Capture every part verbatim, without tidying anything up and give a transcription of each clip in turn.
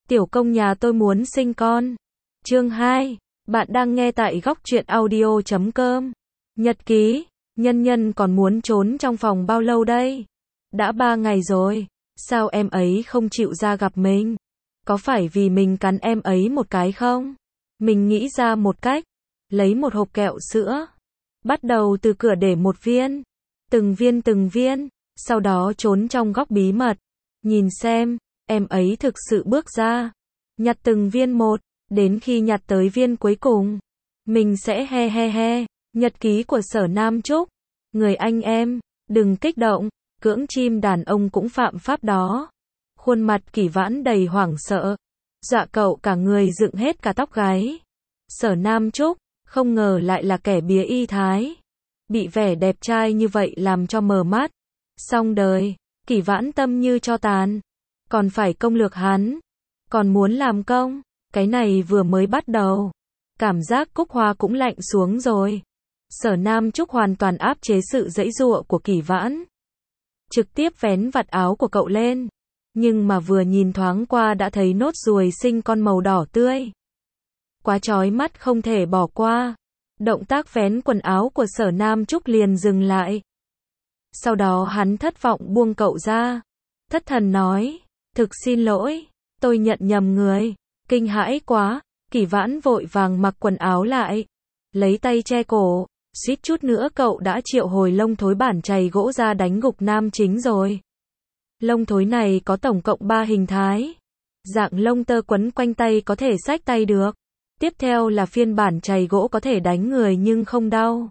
Tiểu công nhà tôi muốn sinh con. Chương hai. Bạn đang nghe tại góc truyện audio chấm com. Nhật ký. Nhân Nhân còn muốn trốn trong phòng bao lâu đây? Đã ba ngày rồi. Sao em ấy không chịu ra gặp mình? Có phải vì mình cắn em ấy một cái không? Mình nghĩ ra một cách. Lấy một hộp kẹo sữa. Bắt đầu từ cửa để một viên. Từng viên từng viên. Sau đó trốn trong góc bí mật. Nhìn xem, em ấy thực sự bước ra. Nhặt từng viên một. Đến khi nhặt tới viên cuối cùng. Mình sẽ he he he. Nhật ký của Sở Nam Trúc. Người anh em, đừng kích động. Cưỡng chim đàn ông cũng phạm pháp đó. Khuôn mặt Kỷ Vãn đầy hoảng sợ. Dọa cậu cả người dựng hết cả tóc gáy. Sở Nam Trúc, không ngờ lại là kẻ bía y thái. Bị vẻ đẹp trai như vậy làm cho mờ mắt. Xong đời, Kỷ Vãn tâm như tro tàn. Còn phải công lược hắn. Còn muốn làm công. Cái này vừa mới bắt đầu. Cảm giác cúc hoa cũng lạnh xuống rồi. Sở Nam Trúc hoàn toàn áp chế sự giãy giụa của Kỷ Vãn. Trực tiếp vén vạt áo của cậu lên. Nhưng mà vừa nhìn thoáng qua đã thấy nốt ruồi sinh con màu đỏ tươi. Quá chói mắt không thể bỏ qua. Động tác vén quần áo của Sở Nam Trúc liền dừng lại. Sau đó hắn thất vọng buông cậu ra. Thất thần nói, thực xin lỗi, tôi nhận nhầm người. Kinh hãi quá, Kỷ Vãn vội vàng mặc quần áo lại. Lấy tay che cổ, suýt chút nữa cậu đã triệu hồi lông thối bản chày gỗ ra đánh gục nam chính rồi. Lông thối này có tổng cộng ba hình thái. Dạng lông tơ quấn quanh tay có thể xách tay được. Tiếp theo là phiên bản chày gỗ có thể đánh người nhưng không đau.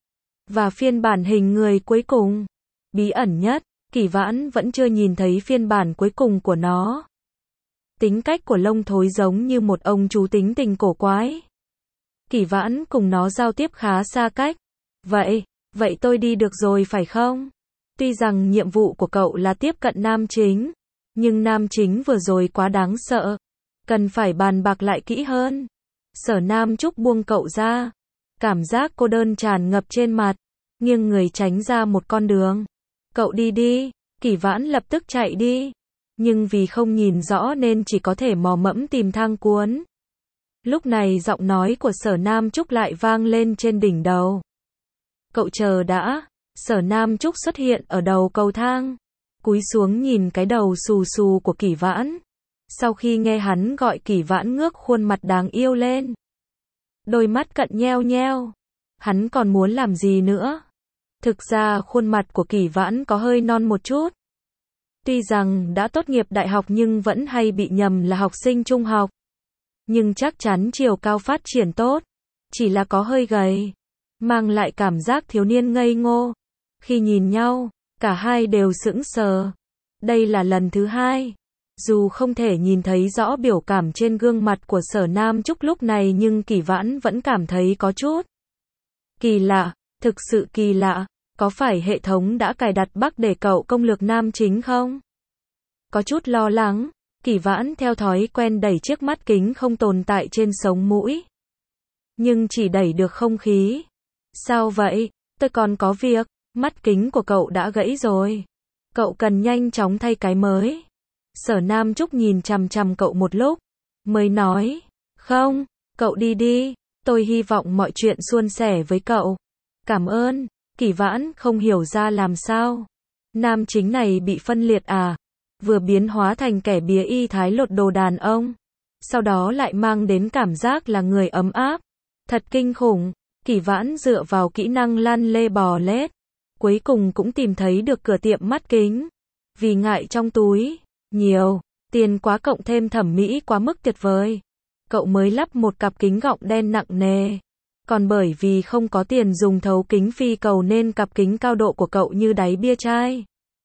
Và phiên bản hình người cuối cùng. Bí ẩn nhất, Kỷ Vãn vẫn chưa nhìn thấy phiên bản cuối cùng của nó. Tính cách của lông thối giống như một ông chú tính tình cổ quái. Kỷ Vãn cùng nó giao tiếp khá xa cách. Vậy, vậy tôi đi được rồi phải không? Tuy rằng nhiệm vụ của cậu là tiếp cận nam chính, nhưng nam chính vừa rồi quá đáng sợ. Cần phải bàn bạc lại kỹ hơn. Sở Nam Trúc buông cậu ra. Cảm giác cô đơn tràn ngập trên mặt. Nghiêng người tránh ra một con đường. Cậu đi đi. Kỷ Vãn lập tức chạy đi. Nhưng vì không nhìn rõ nên chỉ có thể mò mẫm tìm thang cuốn. Lúc này giọng nói của Sở Nam Trúc lại vang lên trên đỉnh đầu. Cậu chờ đã. Sở Nam Trúc xuất hiện ở đầu cầu thang. Cúi xuống nhìn cái đầu xù xù của Kỷ Vãn. Sau khi nghe hắn gọi, Kỷ Vãn ngước khuôn mặt đáng yêu lên. Đôi mắt cận nheo nheo. Hắn còn muốn làm gì nữa? Thực ra khuôn mặt của Kỷ Vãn có hơi non một chút. Tuy rằng đã tốt nghiệp đại học nhưng vẫn hay bị nhầm là học sinh trung học. Nhưng chắc chắn chiều cao phát triển tốt. Chỉ là có hơi gầy. Mang lại cảm giác thiếu niên ngây ngô. Khi nhìn nhau, cả hai đều sững sờ. Đây là lần thứ hai. Dù không thể nhìn thấy rõ biểu cảm trên gương mặt của Sở Nam Trúc lúc này nhưng Kỷ Vãn vẫn cảm thấy có chút kỳ lạ, thực sự kỳ lạ. Có phải hệ thống đã cài đặt bug để cậu công lược nam chính không? Có chút lo lắng, Kỷ Vãn theo thói quen đẩy chiếc mắt kính không tồn tại trên sống mũi. Nhưng chỉ đẩy được không khí. Sao vậy? Tôi còn có việc. Mắt kính của cậu đã gãy rồi. Cậu cần nhanh chóng thay cái mới. Sở Nam Trúc nhìn chằm chằm cậu một lúc, mới nói, không, cậu đi đi, tôi hy vọng mọi chuyện suôn sẻ với cậu. Cảm ơn. Kỷ Vãn không hiểu ra làm sao. Nam chính này bị phân liệt à? Vừa biến hóa thành kẻ bía y thái lột đồ đàn ông. Sau đó lại mang đến cảm giác là người ấm áp. Thật kinh khủng. Kỷ Vãn dựa vào kỹ năng lăn lê bò lết. Cuối cùng cũng tìm thấy được cửa tiệm mắt kính. Vì ngại trong túi nhiều tiền quá cộng thêm thẩm mỹ quá mức tuyệt vời. Cậu mới lắp một cặp kính gọng đen nặng nề. Còn bởi vì không có tiền dùng thấu kính phi cầu nên cặp kính cao độ của cậu như đáy bia chai.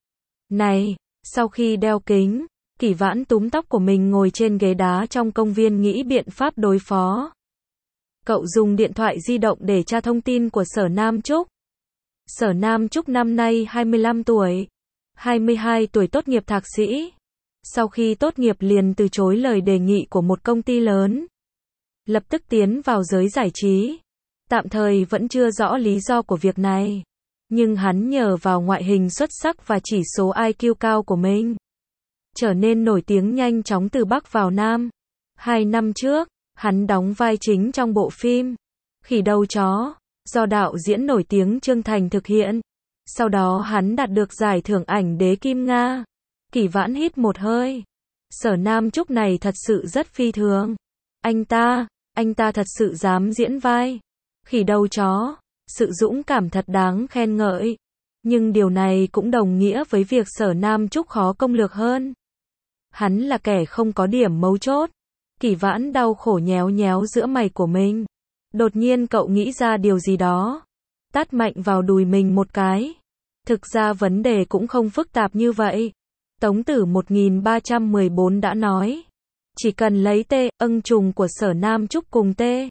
Này, sau khi đeo kính, Kỷ Vãn túm tóc của mình ngồi trên ghế đá trong công viên nghĩ biện pháp đối phó. Cậu dùng điện thoại di động để tra thông tin của Sở Nam Trúc. Sở Nam Trúc năm nay hai mươi lăm tuổi. hai mươi hai tuổi tốt nghiệp thạc sĩ. Sau khi tốt nghiệp liền từ chối lời đề nghị của một công ty lớn. Lập tức tiến vào giới giải trí. Tạm thời vẫn chưa rõ lý do của việc này. Nhưng hắn nhờ vào ngoại hình xuất sắc và chỉ số i kiu cao của mình. trở nên nổi tiếng nhanh chóng từ Bắc vào Nam. Hai năm trước, hắn đóng vai chính trong bộ phim Khỉ Đầu Chó, do đạo diễn nổi tiếng Trương Thành thực hiện. Sau đó hắn đạt được giải thưởng ảnh đế Kim Nga. Kỷ Vãn hít một hơi. Sở Nam Trúc này thật sự rất phi thường. Anh ta, anh ta thật sự dám diễn vai Khỉ Đầu Chó. Sự dũng cảm thật đáng khen ngợi. Nhưng điều này cũng đồng nghĩa với việc Sở Nam Trúc khó công lược hơn. Hắn là kẻ không có điểm mấu chốt. Kỷ Vãn đau khổ nhéo nhéo giữa mày của mình. Đột nhiên cậu nghĩ ra điều gì đó. Tát mạnh vào đùi mình một cái. Thực ra vấn đề cũng không phức tạp như vậy. Tống Tử một nghìn ba trăm mười bốn đã nói. Chỉ cần lấy tê, âng trùng của Sở Nam Trúc cùng tê,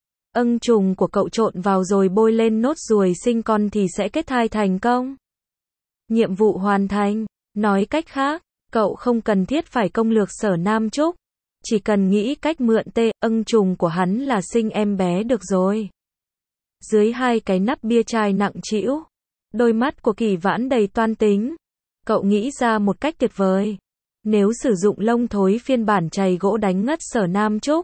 âng trùng của cậu trộn vào rồi bôi lên nốt ruồi sinh con thì sẽ kết thai thành công. Nhiệm vụ hoàn thành. Nói cách khác, cậu không cần thiết phải công lược Sở Nam Trúc. Chỉ cần nghĩ cách mượn tê, âng trùng của hắn là sinh em bé được rồi. Dưới hai cái nắp bia chai nặng trĩu, đôi mắt của Kỷ Vãn đầy toan tính. Cậu nghĩ ra một cách tuyệt vời. Nếu sử dụng lông thối phiên bản chày gỗ đánh ngất Sở Nam Trúc,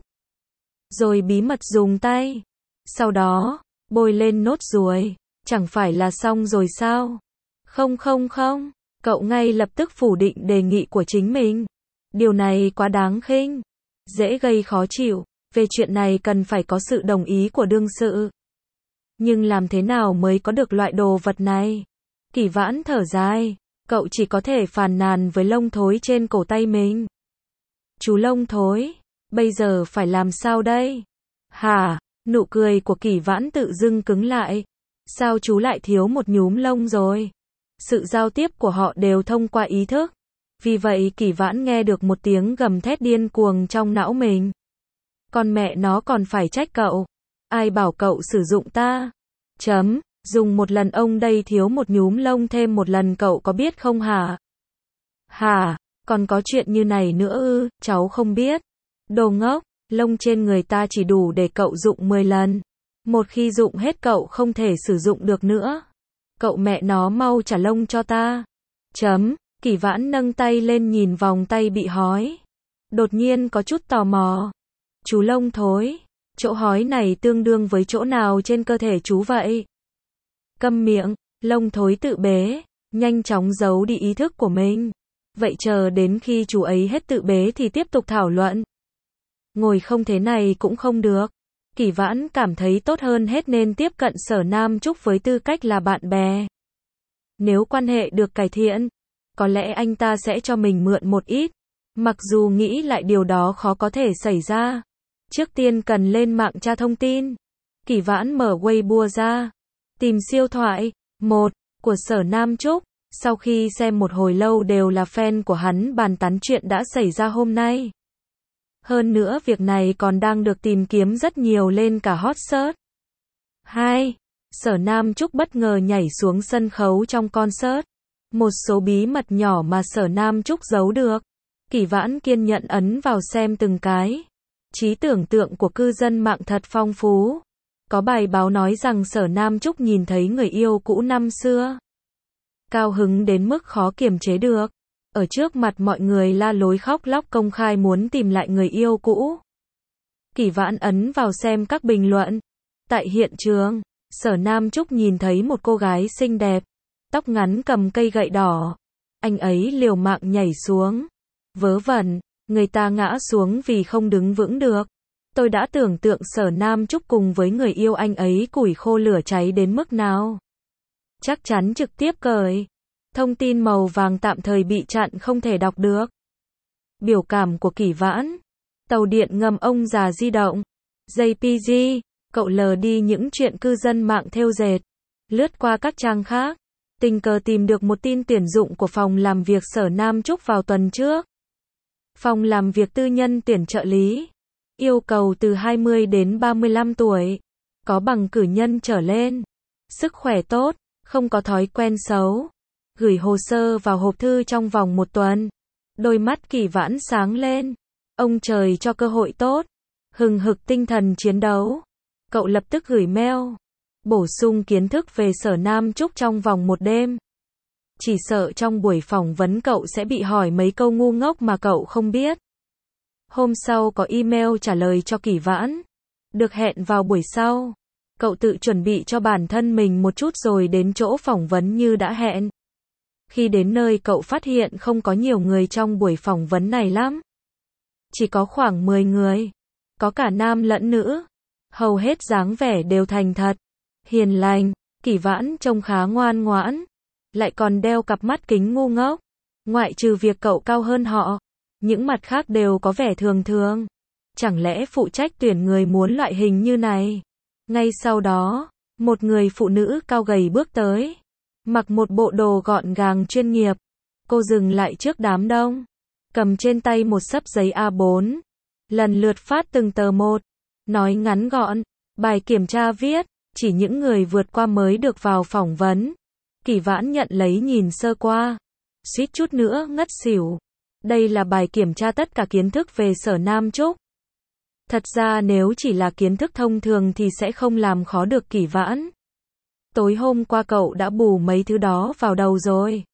rồi bí mật dùng tay, sau đó bôi lên nốt ruồi, chẳng phải là xong rồi sao? Không không không, cậu ngay lập tức phủ định đề nghị của chính mình. Điều này quá đáng khinh, dễ gây khó chịu. Về chuyện này cần phải có sự đồng ý của đương sự. Nhưng làm thế nào mới có được loại đồ vật này? Kỷ Vãn thở dài, cậu chỉ có thể phàn nàn với lông thối trên cổ tay mình. Chú lông thối, bây giờ phải làm sao đây? Hả? Nụ cười của Kỷ Vãn tự dưng cứng lại. Sao chú lại thiếu một nhúm lông rồi? Sự giao tiếp của họ đều thông qua ý thức. Vì vậy Kỷ Vãn nghe được một tiếng gầm thét điên cuồng trong não mình. Con mẹ nó còn phải trách cậu. Ai bảo cậu sử dụng ta? Chấm, dùng một lần ông đây thiếu một nhúm lông thêm một lần cậu có biết không hả? Hả? Còn có chuyện như này nữa ư? Cháu không biết. Đồ ngốc, lông trên người ta chỉ đủ để cậu dụng mười lần. Một khi dụng hết cậu không thể sử dụng được nữa. Cậu mẹ nó mau trả lông cho ta. Chấm, Kỷ Vãn nâng tay lên nhìn vòng tay bị hói. Đột nhiên có chút tò mò. Chú lông thối, chỗ hói này tương đương với chỗ nào trên cơ thể chú vậy? Câm miệng, lông thối tự bế, nhanh chóng giấu đi ý thức của mình. Vậy chờ đến khi chú ấy hết tự bế thì tiếp tục thảo luận. Ngồi không thế này cũng không được. Kỷ Vãn cảm thấy tốt hơn hết nên tiếp cận Sở Nam Trúc với tư cách là bạn bè. Nếu quan hệ được cải thiện, có lẽ anh ta sẽ cho mình mượn một ít. Mặc dù nghĩ lại điều đó khó có thể xảy ra. Trước tiên cần lên mạng tra thông tin. Kỷ Vãn mở Weibo ra. Tìm siêu thoại một của Sở Nam Trúc. Sau khi xem một hồi lâu đều là fan của hắn bàn tán chuyện đã xảy ra hôm nay. Hơn nữa việc này còn đang được tìm kiếm rất nhiều lên cả hot search. hai. Sở Nam Trúc bất ngờ nhảy xuống sân khấu trong concert. Một số bí mật nhỏ mà Sở Nam Trúc giấu được. Kỷ Vãn kiên nhẫn ấn vào xem từng cái. Trí tưởng tượng của cư dân mạng thật phong phú. Có bài báo nói rằng Sở Nam Trúc nhìn thấy người yêu cũ năm xưa. Cao hứng đến mức khó kiềm chế được. Ở trước mặt mọi người la lối khóc lóc công khai muốn tìm lại người yêu cũ. Kỷ Vãn ấn vào xem các bình luận. Tại hiện trường, Sở Nam Trúc nhìn thấy một cô gái xinh đẹp, tóc ngắn cầm cây gậy đỏ. Anh ấy liều mạng nhảy xuống. Vớ vẩn, người ta ngã xuống vì không đứng vững được. Tôi đã tưởng tượng Sở Nam Trúc cùng với người yêu anh ấy củi khô lửa cháy đến mức nào. Chắc chắn trực tiếp cởi. Thông tin màu vàng tạm thời bị chặn không thể đọc được. Biểu cảm của Kỷ Vãn. Tàu điện ngầm ông già di động. gi pê giê, cậu lờ đi những chuyện cư dân mạng thêu dệt. Lướt qua các trang khác. Tình cờ tìm được một tin tuyển dụng của phòng làm việc Sở Nam Trúc vào tuần trước. Phòng làm việc tư nhân tuyển trợ lý. Yêu cầu từ hai mươi đến ba mươi lăm tuổi. Có bằng cử nhân trở lên. Sức khỏe tốt, không có thói quen xấu. Gửi hồ sơ vào hộp thư trong vòng một tuần. Đôi mắt Kỷ Vãn sáng lên. Ông trời cho cơ hội tốt. Hừng hực tinh thần chiến đấu. Cậu lập tức gửi mail. Bổ sung kiến thức về Sở Nam Trúc trong vòng một đêm. chỉ sợ trong buổi phỏng vấn cậu sẽ bị hỏi mấy câu ngu ngốc mà cậu không biết. Hôm sau có email trả lời cho Kỷ Vãn. Được hẹn vào buổi sau. Cậu tự chuẩn bị cho bản thân mình một chút rồi đến chỗ phỏng vấn như đã hẹn. Khi đến nơi cậu phát hiện không có nhiều người trong buổi phỏng vấn này lắm. Chỉ có khoảng mười người. Có cả nam lẫn nữ. Hầu hết dáng vẻ đều thành thật, hiền lành. Kỷ Vãn trông khá ngoan ngoãn. Lại còn đeo cặp mắt kính ngu ngốc. Ngoại trừ việc cậu cao hơn họ, những mặt khác đều có vẻ thường thường. Chẳng lẽ phụ trách tuyển người muốn loại hình như này? Ngay sau đó, một người phụ nữ cao gầy bước tới. Mặc một bộ đồ gọn gàng chuyên nghiệp. Cô dừng lại trước đám đông. Cầm trên tay một xấp giấy A bốn. Lần lượt phát từng tờ một. Nói ngắn gọn. Bài kiểm tra viết. Chỉ những người vượt qua mới được vào phỏng vấn. Kỷ Vãn nhận lấy nhìn sơ qua. Suýt chút nữa ngất xỉu. Đây là bài kiểm tra tất cả kiến thức về Sở Nam Trúc. Thật ra nếu chỉ là kiến thức thông thường thì sẽ không làm khó được Kỷ Vãn. Tối hôm qua cậu đã bù mấy thứ đó vào đầu rồi.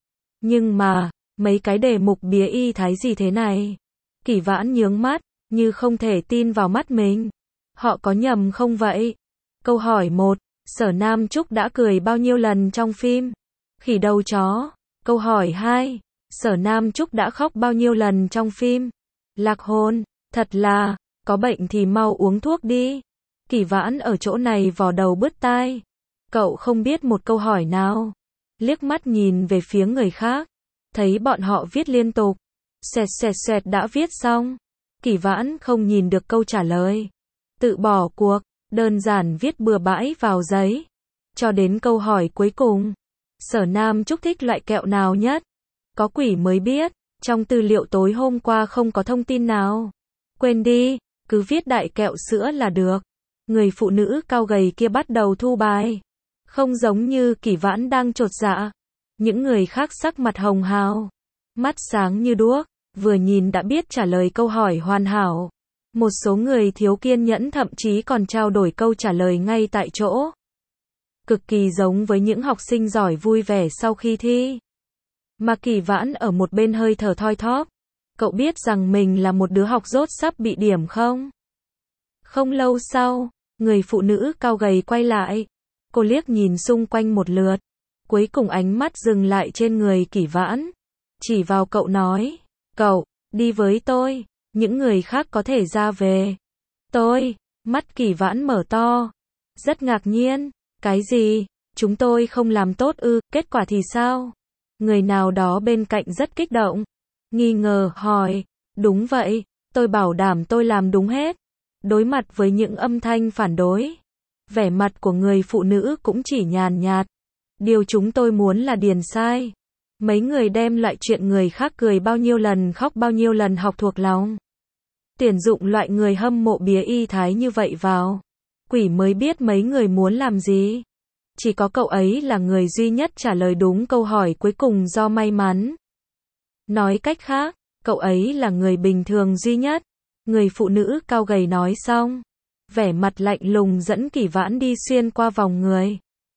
Nhưng mà, mấy cái đề mục bía y thái gì thế này? Kỷ Vãn nhướng mắt, như không thể tin vào mắt mình. Họ có nhầm không vậy? Câu hỏi một. Sở Nam Trúc đã cười bao nhiêu lần trong phim? Khỉ đầu chó. Câu hỏi hai. Sở Nam Trúc đã khóc bao nhiêu lần trong phim? Lạc hồn. Thật là, có bệnh thì mau uống thuốc đi. Kỷ Vãn ở chỗ này vò đầu bứt tai. Cậu không biết một câu hỏi nào. Liếc mắt nhìn về phía người khác. Thấy bọn họ viết liên tục. Xoẹt xoẹt xoẹt đã viết xong. Kỷ Vãn không nhìn được câu trả lời. Tự bỏ cuộc. Đơn giản viết bừa bãi vào giấy. Cho đến câu hỏi cuối cùng. Sở Nam Trúc thích loại kẹo nào nhất? Có quỷ mới biết. Trong tư liệu tối hôm qua không có thông tin nào. Quên đi, cứ viết đại kẹo sữa là được. Người phụ nữ cao gầy kia bắt đầu thu bài. Không giống như Kỷ Vãn đang chột dạ. Những người khác sắc mặt hồng hào. Mắt sáng như đuốc. Vừa nhìn đã biết trả lời câu hỏi hoàn hảo. Một số người thiếu kiên nhẫn thậm chí còn trao đổi câu trả lời ngay tại chỗ. Cực kỳ giống với những học sinh giỏi vui vẻ sau khi thi. Mà Kỷ Vãn ở một bên hơi thở thoi thóp. Cậu biết rằng mình là một đứa học dốt sắp bị điểm không? Không lâu sau, người phụ nữ cao gầy quay lại. Cô liếc nhìn xung quanh một lượt. Cuối cùng ánh mắt dừng lại trên người Kỷ Vãn. Chỉ vào cậu nói. Cậu, đi với tôi. Những người khác có thể ra về. Tôi, mắt Kỷ Vãn mở to. Rất ngạc nhiên. Cái gì? Chúng tôi không làm tốt ư, kết quả thì sao? Người nào đó bên cạnh rất kích động. Nghi ngờ, hỏi. Đúng vậy, tôi bảo đảm tôi làm đúng hết. Đối mặt với những âm thanh phản đối. Vẻ mặt của người phụ nữ cũng chỉ nhàn nhạt. Điều chúng tôi muốn là điền sai. Mấy người đem lại chuyện người khác cười bao nhiêu lần khóc bao nhiêu lần học thuộc lòng. Tuyển dụng loại người hâm mộ bía y thái như vậy vào. Quỷ mới biết mấy người muốn làm gì. Chỉ có cậu ấy là người duy nhất trả lời đúng câu hỏi cuối cùng do may mắn. Nói cách khác, cậu ấy là người bình thường duy nhất. Người phụ nữ cao gầy nói xong. Vẻ mặt lạnh lùng dẫn Kỷ Vãn đi xuyên qua vòng người.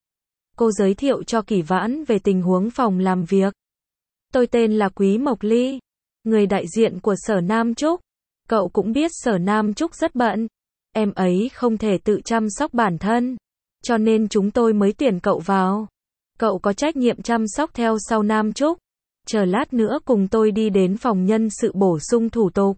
Cô giới thiệu cho Kỷ Vãn về tình huống phòng làm việc. Tôi tên là Quý Mộc Ly, người đại diện của Sở Nam Trúc. Cậu cũng biết Sở Nam Trúc rất bận. Em ấy không thể tự chăm sóc bản thân. Cho nên chúng tôi mới tuyển cậu vào. Cậu có trách nhiệm chăm sóc theo sau Nam Trúc. Chờ lát nữa cùng tôi đi đến phòng nhân sự bổ sung thủ tục.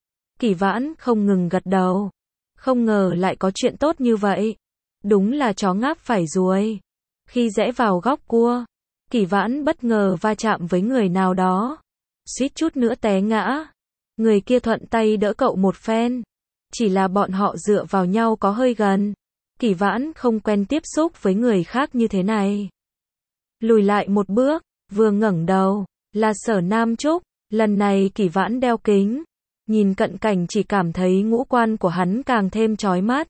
Kỷ Vãn không ngừng gật đầu. Không ngờ lại có chuyện tốt như vậy. Đúng là chó ngáp phải ruồi. Khi rẽ vào góc cua, Kỷ Vãn bất ngờ va chạm với người nào đó. Suýt chút nữa té ngã. Người kia thuận tay đỡ cậu một phen. Chỉ là bọn họ dựa vào nhau có hơi gần. Kỷ Vãn không quen tiếp xúc với người khác như thế này. Lùi lại một bước, vừa ngẩng đầu, là Sở Nam Trúc. Lần này Kỷ Vãn đeo kính. Nhìn cận cảnh chỉ cảm thấy ngũ quan của hắn càng thêm chói mắt.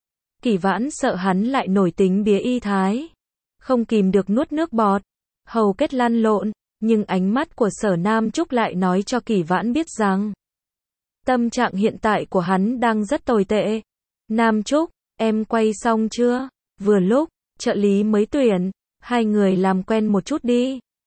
Kỷ Vãn sợ hắn lại nổi tính bía y thái. Không kìm được nuốt nước bọt. Hầu kết lăn lộn. Nhưng ánh mắt của Sở Nam Trúc lại nói cho Kỷ Vãn biết rằng tâm trạng hiện tại của hắn đang rất tồi tệ. Nam Trúc, em quay xong chưa? Vừa lúc, trợ lý mới tuyển. Hai người làm quen một chút đi.